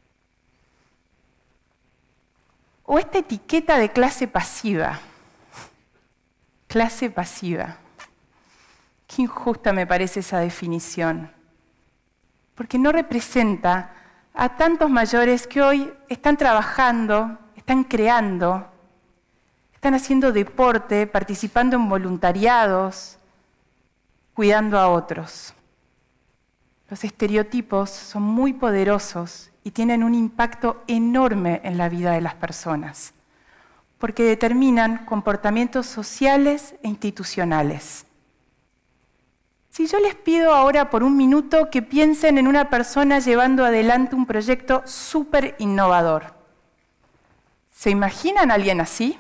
S5: O esta etiqueta de clase pasiva. Clase pasiva. Qué injusta me parece esa definición. Porque no representa a tantos mayores que hoy están trabajando, están creando, están haciendo deporte, participando en voluntariados, cuidando a otros. Los estereotipos son muy poderosos y tienen un impacto enorme en la vida de las personas, porque determinan comportamientos sociales e institucionales. Si yo les pido ahora por un minuto que piensen en una persona llevando adelante un proyecto súper innovador, ¿se imaginan a alguien así?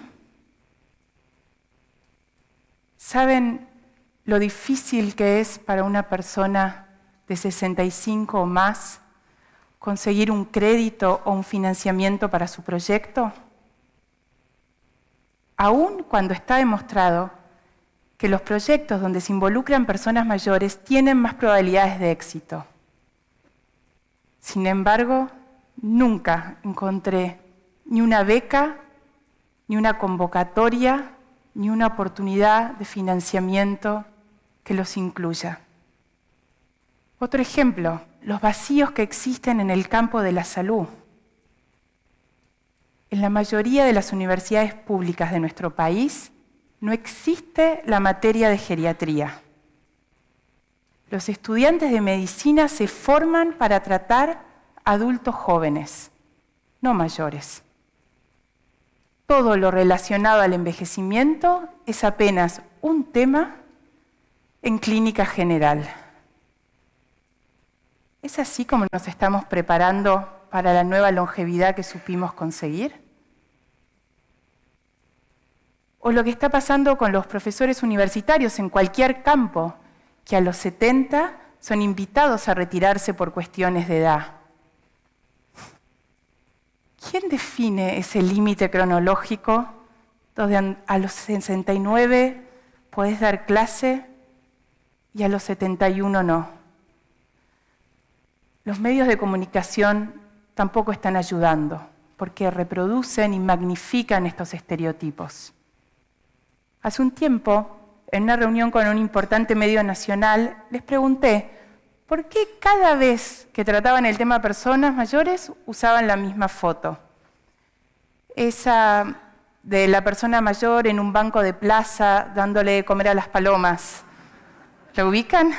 S5: ¿Saben lo difícil que es para una persona de sesenta y cinco o más conseguir un crédito o un financiamiento para su proyecto? Aún cuando está demostrado que los proyectos donde se involucran personas mayores tienen más probabilidades de éxito. Sin embargo, nunca encontré ni una beca, ni una convocatoria, ni una oportunidad de financiamiento que los incluya. Otro ejemplo, los vacíos que existen en el campo de la salud. En la mayoría de las universidades públicas de nuestro país no existe la materia de geriatría. Los estudiantes de medicina se forman para tratar adultos jóvenes, no mayores. Todo lo relacionado al envejecimiento es apenas un tema en clínica general. ¿Es así como nos estamos preparando para la nueva longevidad que supimos conseguir? O lo que está pasando con los profesores universitarios en cualquier campo, que a los setenta son invitados a retirarse por cuestiones de edad. ¿Quién define ese límite cronológico donde a los sesenta y nueve podés dar clase y a los setenta y uno no? Los medios de comunicación tampoco están ayudando, porque reproducen y magnifican estos estereotipos. Hace un tiempo, en una reunión con un importante medio nacional, les pregunté por qué cada vez que trataban el tema personas mayores usaban la misma foto. Esa de la persona mayor en un banco de plaza dándole de comer a las palomas. ¿La ubican?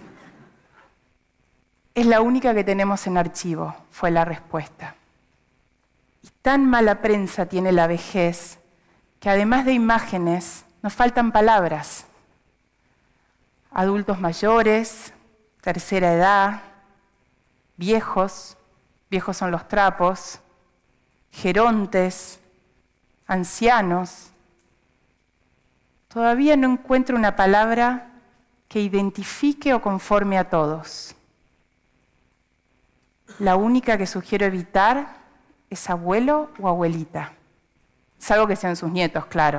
S5: Es la única que tenemos en archivo, fue la respuesta. Y tan mala prensa tiene la vejez que además de imágenes, nos faltan palabras. Adultos mayores, tercera edad, viejos, viejos son los trapos, gerontes, ancianos. Todavía no encuentro una palabra que identifique o conforme a todos. La única que sugiero evitar es abuelo o abuelita, salvo que sean sus nietos, claro.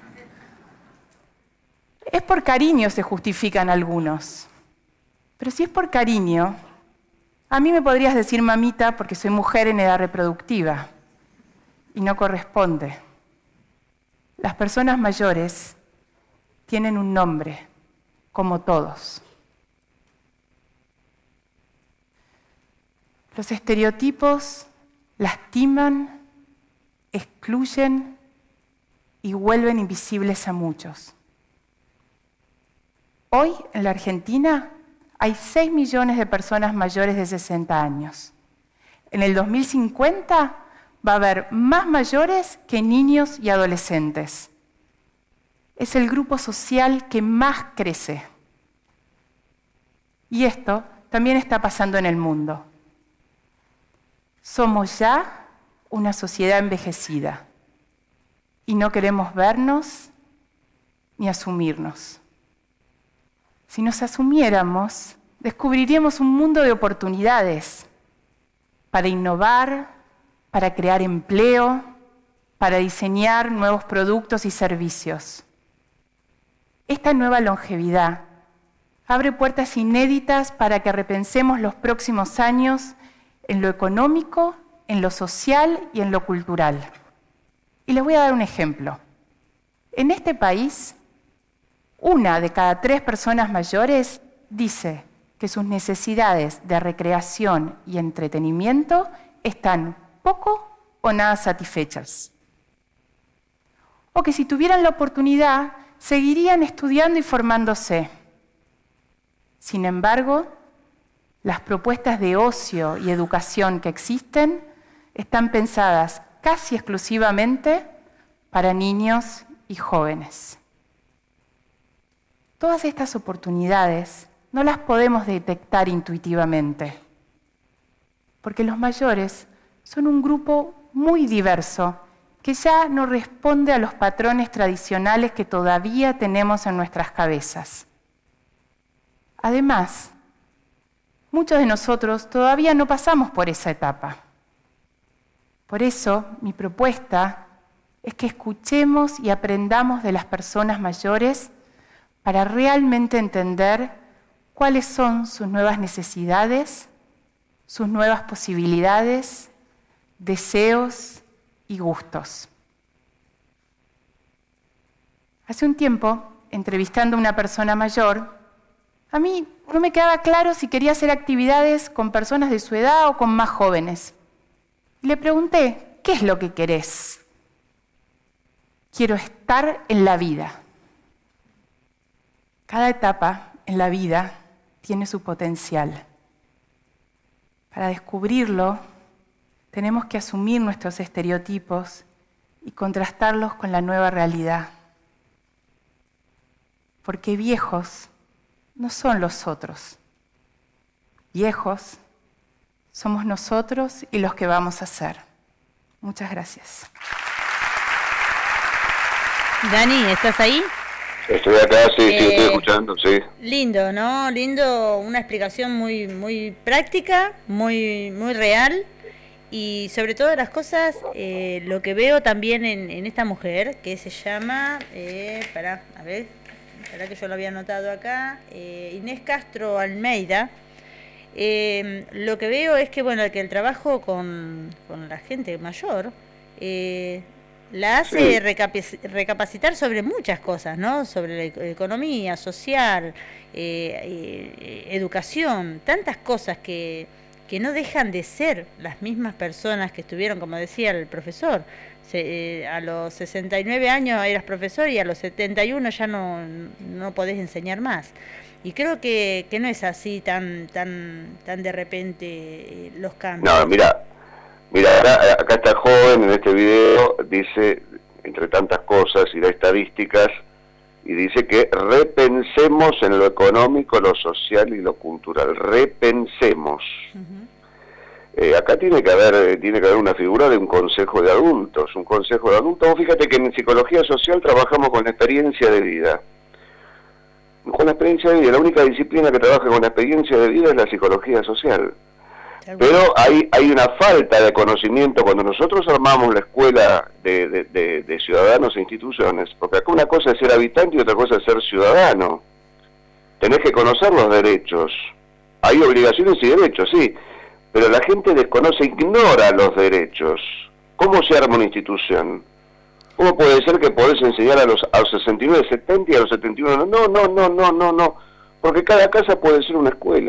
S5: Es por cariño, se justifican algunos. Pero si es por cariño, a mí me podrías decir mamita porque soy mujer en edad reproductiva y no corresponde. Las personas mayores tienen un nombre, como todos, Los estereotipos lastiman, excluyen y vuelven invisibles a muchos. Hoy, en la Argentina, hay seis millones de personas mayores de sesenta años. En el dos mil cincuenta va a haber más mayores que niños y adolescentes. Es el grupo social que más crece. Y esto también está pasando en el mundo. Somos ya una sociedad envejecida y no queremos vernos ni asumirnos. Si nos asumiéramos, descubriríamos un mundo de oportunidades para innovar, para crear empleo, para diseñar nuevos productos y servicios. Esta nueva longevidad abre puertas inéditas para que repensemos los próximos años en lo económico, en lo social y en lo cultural. Y les voy a dar un ejemplo. En este país, una de cada tres personas mayores dice que sus necesidades de recreación y entretenimiento están poco o nada satisfechas. O que si tuvieran la oportunidad, seguirían estudiando y formándose. Sin embargo, las propuestas de ocio y educación que existen están pensadas casi exclusivamente para niños y jóvenes. Todas estas oportunidades no las podemos detectar intuitivamente, porque los mayores son un grupo muy diverso que ya no responde a los patrones tradicionales que todavía tenemos en nuestras cabezas. Además, muchos de nosotros todavía no pasamos por esa etapa. Por eso, mi propuesta es que escuchemos y aprendamos de las personas mayores para realmente entender cuáles son sus nuevas necesidades, sus nuevas posibilidades, deseos y gustos. Hace un tiempo, entrevistando a una persona mayor, a mí no me quedaba claro si quería hacer actividades con personas de su edad o con más jóvenes. Le pregunté, ¿qué es lo que querés? Quiero estar en la vida. Cada etapa en la vida tiene su potencial. Para descubrirlo, tenemos que asumir nuestros estereotipos y contrastarlos con la nueva realidad. Porque viejos no son los otros. Viejos somos nosotros y los que vamos a ser. Muchas gracias.
S2: Dani, ¿estás ahí?
S4: Estoy acá, sí,
S2: eh,
S4: sí, estoy escuchando, sí.
S2: Lindo, ¿no? Lindo, una explicación muy, muy práctica, muy, muy real. Y sobre todas las cosas, eh, lo que veo también en, en esta mujer, que se llama, eh, pará, a ver, pará que yo lo había anotado acá, eh, Inés Castro Almeida. Eh, lo que veo es que, bueno, que el trabajo con, con la gente mayor eh, la hace sí. recapac- recapacitar sobre muchas cosas, ¿no? Sobre la e- economía, social, eh, eh, educación, tantas cosas que, que no dejan de ser las mismas personas que estuvieron, como decía el profesor. Se, eh, a los sesenta y nueve años eras profesor y a los setenta y uno ya no, no podés enseñar más. Y creo que, que no es así tan tan tan de repente eh, los cambios.
S4: No, mira, mira acá, acá está el joven en este video, dice, entre tantas cosas y da estadísticas, y dice que repensemos en lo económico, lo social y lo cultural. Repensemos. Uh-huh. Eh, acá tiene que haber tiene que haber una figura de un consejo de adultos, un consejo de adultos. Fíjate que en psicología social trabajamos con la experiencia de vida. Con la experiencia de vida, la única disciplina que trabaja con la experiencia de vida es la psicología social. Pero hay hay una falta de conocimiento cuando nosotros armamos la escuela de, de, de, de ciudadanos e instituciones, porque acá una cosa es ser habitante y otra cosa es ser ciudadano. Tenés que conocer los derechos. Hay obligaciones y derechos, sí, pero la gente desconoce, ignora los derechos. ¿Cómo se arma una institución? ¿Cómo puede ser que podés enseñar a los, a los sesenta y nueve, setenta y a los setenta y uno? No, no, no, no, no, no, porque cada casa puede ser una escuela.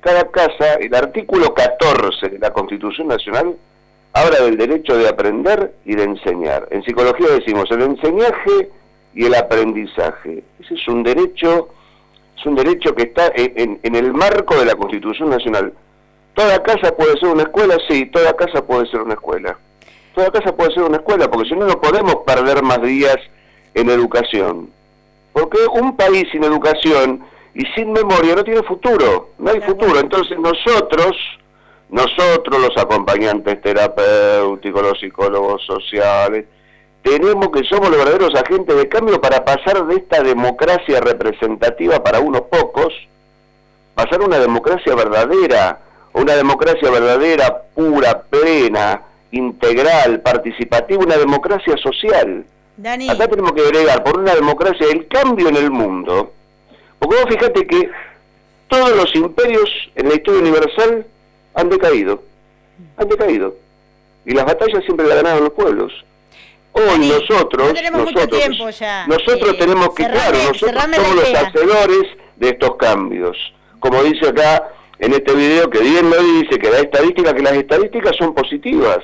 S4: cada casa, el artículo catorce de la Constitución Nacional, habla del derecho de aprender y de enseñar. En psicología decimos el enseñaje y el aprendizaje. Ese es un derecho, es un derecho que está en, en, en el marco de la Constitución Nacional. ¿Toda casa puede ser una escuela? Sí, toda casa puede ser una escuela. Toda casa puede ser una escuela, porque si no, no podemos perder más días en educación. Porque un país sin educación y sin memoria no tiene futuro, no hay futuro. Entonces nosotros, nosotros los acompañantes terapéuticos, los psicólogos sociales, tenemos que somos los verdaderos agentes de cambio para pasar de esta democracia representativa para unos pocos, pasar a una democracia verdadera, una democracia verdadera, pura, plena, integral, participativa, una democracia social.
S2: Dani.
S4: Acá tenemos que agregar por una democracia el cambio en el mundo. Porque vos fíjate que todos los imperios en la historia universal han decaído, han decaído. Y las batallas siempre las ganaron los pueblos. Hoy Dani, nosotros,
S2: no tenemos
S4: nosotros,
S2: mucho tiempo ya.
S4: nosotros eh, tenemos que, cerrame, claro, nosotros somos los hacedores de estos cambios. Como dice acá en este video, que bien lo dice, que la estadística, que las estadísticas son positivas.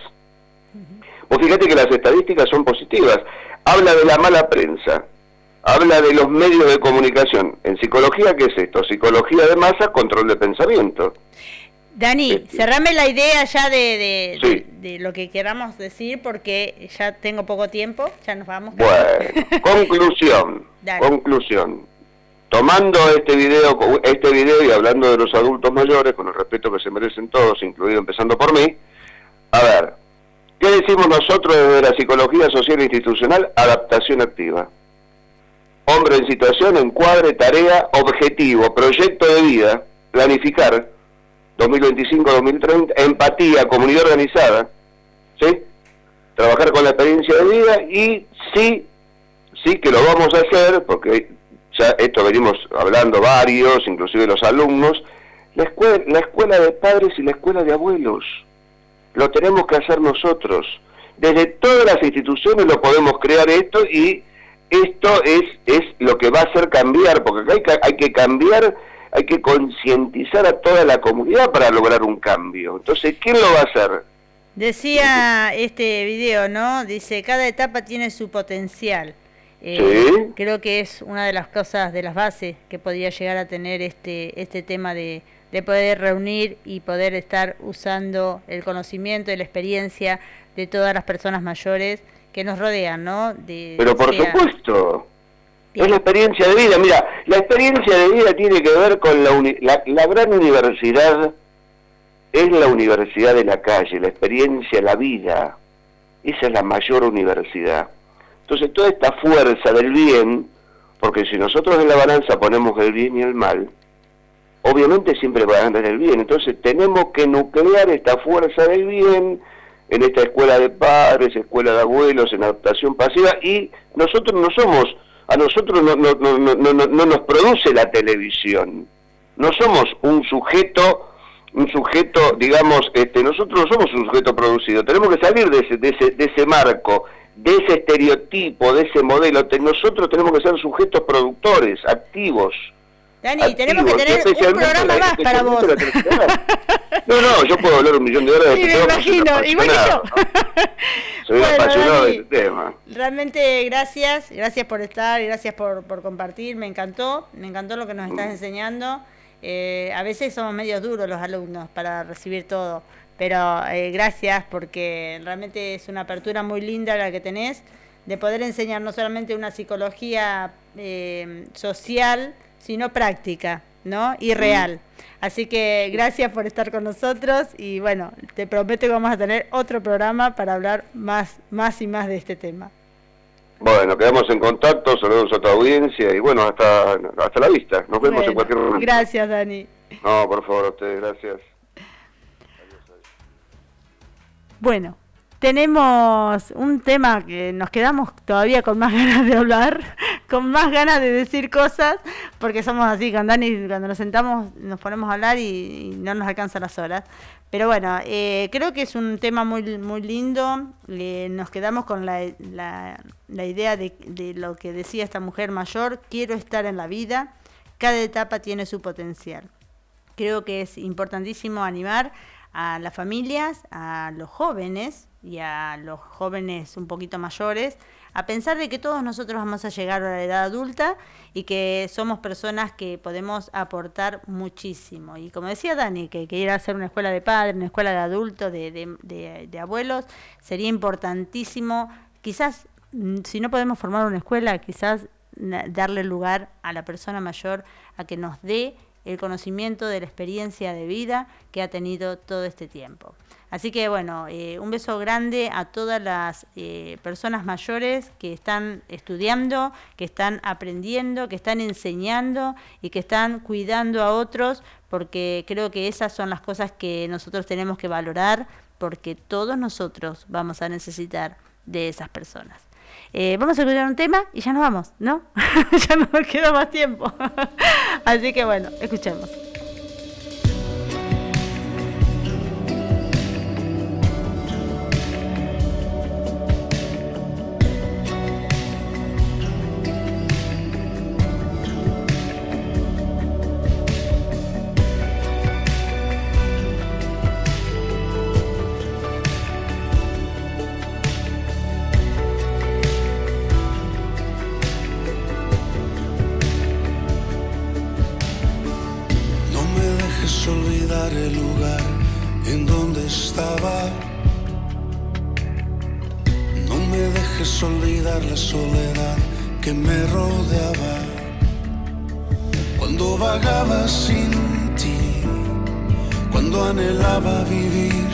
S4: Vos fíjate que las estadísticas son positivas. Habla de la mala prensa, habla de los medios de comunicación. En psicología, ¿qué es esto? Psicología de masa, control de pensamiento.
S2: Dani, este. cerrame la idea ya de, de,
S4: sí.
S2: de, de lo que queramos decir, porque ya tengo poco tiempo, ya nos vamos.
S4: Bueno, conclusión, Dale. conclusión. Tomando este video, este video y hablando de los adultos mayores, con el respeto que se merecen todos, incluido empezando por mí, a ver, ¿qué decimos nosotros desde la psicología social e institucional? Adaptación activa. Hombre en situación, encuadre, tarea, objetivo, proyecto de vida, planificar, dos mil veinticinco a dos mil treinta, empatía, comunidad organizada, ¿sí? Trabajar con la experiencia de vida y sí, sí que lo vamos a hacer, porque ya esto venimos hablando varios, inclusive los alumnos, la escuela, la escuela de padres y la escuela de abuelos. Lo tenemos que hacer nosotros. Desde todas las instituciones lo podemos crear esto y esto es es lo que va a hacer cambiar, porque hay que, hay que cambiar, hay que concientizar a toda la comunidad para lograr un cambio. Entonces, ¿quién lo va a hacer?
S2: Decía este video, ¿no? Dice, cada etapa tiene su potencial. Eh,
S4: ¿Sí?
S2: Creo que es una de las cosas, de las bases que podría llegar a tener este este tema de, de poder reunir y poder estar usando el conocimiento y la experiencia de todas las personas mayores que nos rodean, ¿no? De,
S4: Pero por
S2: sea...
S4: supuesto, Bien. Es la experiencia de vida. Mira, la experiencia de vida tiene que ver con la, uni la, la gran universidad, es la universidad de la calle, la experiencia, la vida. Esa es la mayor universidad. Entonces toda esta fuerza del bien, porque si nosotros en la balanza ponemos el bien y el mal, obviamente siempre va a ganar el bien. Entonces tenemos que nuclear esta fuerza del bien en esta escuela de padres, escuela de abuelos, en adaptación pasiva, y nosotros no somos, a nosotros no, no, no, no, no, no nos produce la televisión, no somos un sujeto, un sujeto, digamos, este, nosotros no somos un sujeto producido, tenemos que salir de ese, de ese, de ese marco, de ese estereotipo, de ese modelo. Nosotros tenemos que ser sujetos productores, activos.
S2: Dani,
S4: activos,
S2: tenemos que tener un programa la, más para vos.
S4: No, no, yo puedo hablar un millón de horas de
S2: sí, me imagino, igual que yo.
S4: Soy bueno, apasionado Dani, de este tema.
S2: Realmente gracias, gracias por estar, gracias por, por compartir, me encantó, me encantó lo que nos estás mm. enseñando. Eh, a veces somos medios duros los alumnos para recibir todo, pero eh, gracias, porque realmente es una apertura muy linda la que tenés, de poder enseñar no solamente una psicología eh, social, sino práctica, ¿no? Y real. Así que gracias por estar con nosotros y bueno, te prometo que vamos a tener otro programa para hablar más, más y más de este tema.
S4: Bueno, quedamos en contacto, saludos a tu audiencia y bueno, hasta, hasta la vista. Nos vemos bueno, en cualquier momento.
S2: Gracias, Dani.
S4: No, por favor, a ustedes, gracias. Adiós, adiós.
S2: Bueno, tenemos un tema que nos quedamos todavía con más ganas de hablar, con más ganas de decir cosas, porque somos así, con Dani, cuando nos sentamos nos ponemos a hablar y, y no nos alcanzan las horas. Pero bueno, eh, creo que es un tema muy muy lindo, eh, nos quedamos con la, la, la idea de, de lo que decía esta mujer mayor, quiero estar en la vida, cada etapa tiene su potencial. Creo que es importantísimo animar a las familias, a los jóvenes y a los jóvenes un poquito mayores a pensar de que todos nosotros vamos a llegar a la edad adulta y que somos personas que podemos aportar muchísimo. Y como decía Dani, que, que ir a hacer una escuela de padres, una escuela de adultos, de, de, de, de abuelos, sería importantísimo. Quizás, si no podemos formar una escuela, quizás darle lugar a la persona mayor a que nos dé el conocimiento de la experiencia de vida que ha tenido todo este tiempo. Así que bueno, eh, un beso grande a todas las eh, personas mayores que están estudiando, que están aprendiendo, que están enseñando y que están cuidando a otros, porque creo que esas son las cosas que nosotros tenemos que valorar, porque todos nosotros vamos a necesitar de esas personas. Eh, vamos a escuchar un tema y ya nos vamos, ¿no? Ya no nos queda más tiempo. Así que bueno, escuchemos.
S3: Olvidar el lugar en donde estaba. No me dejes olvidar la soledad que me rodeaba. Cuando vagaba sin ti, cuando anhelaba vivir.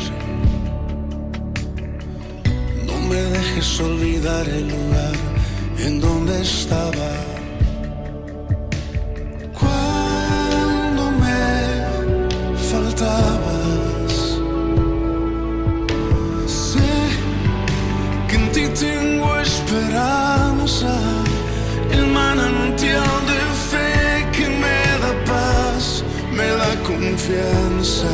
S3: No me dejes olvidar el lugar en donde estaba. Sé que en ti tengo esperanza, el manantial de fe que me da paz, me da confianza.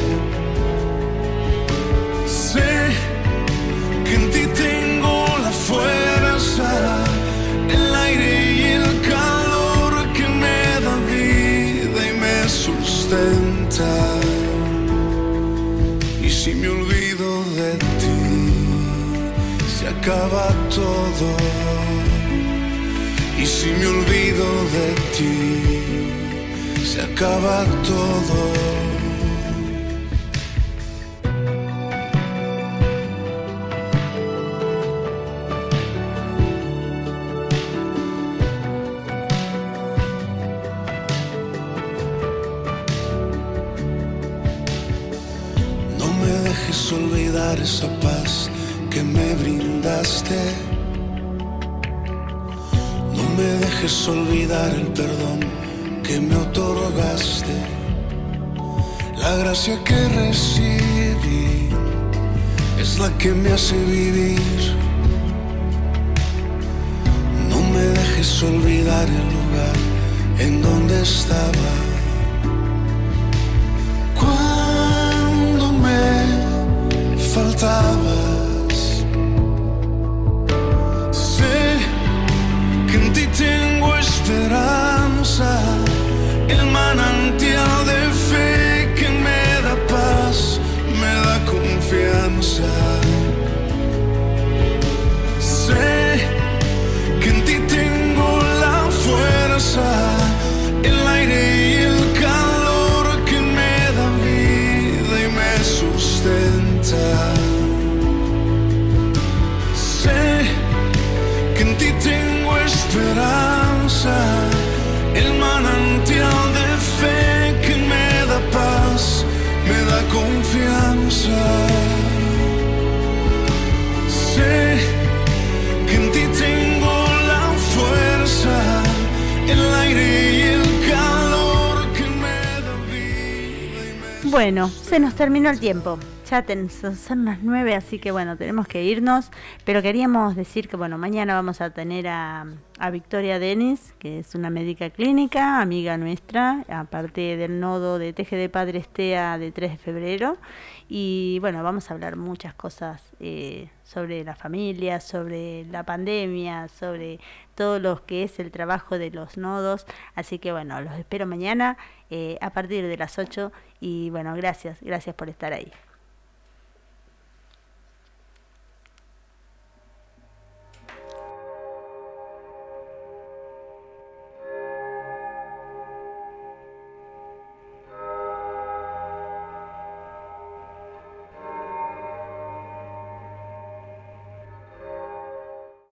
S3: Sé que en ti tengo la fuerza, el aire y el calor que me da vida y me sustenta. Y si me olvido de ti, se acaba todo. Y si me olvido de ti, se acaba todo. Olvidar esa paz que me brindaste. No me dejes olvidar el perdón que me otorgaste. La gracia que recibí es la que me hace vivir. No me dejes olvidar el lugar en donde estaba. Cuando me faltabas, sé que en ti tengo esperanza, el manantial de fe que me da paz, me da confianza. Sé que en ti tengo la fuerza, el aire y el calor que me da vida y me sustenta. Sé que en ti tengo esperanza, el manantial de fe que me da paz, me da confianza. Sé que en ti tengo la fuerza, el aire y el calor que me da vida y me...
S2: Bueno, se nos terminó el tiempo. ya ten, son las nueve, así que bueno, tenemos que irnos, pero queríamos decir que bueno, mañana vamos a tener a, a Victoria Denis, que es una médica clínica, amiga nuestra, aparte del nodo de T G D Padre Estea de tres de febrero, y bueno, vamos a hablar muchas cosas eh, sobre la familia, sobre la pandemia, sobre todo lo que es el trabajo de los nodos, así que bueno, los espero mañana eh, a partir de las ocho y bueno, gracias, gracias por estar ahí.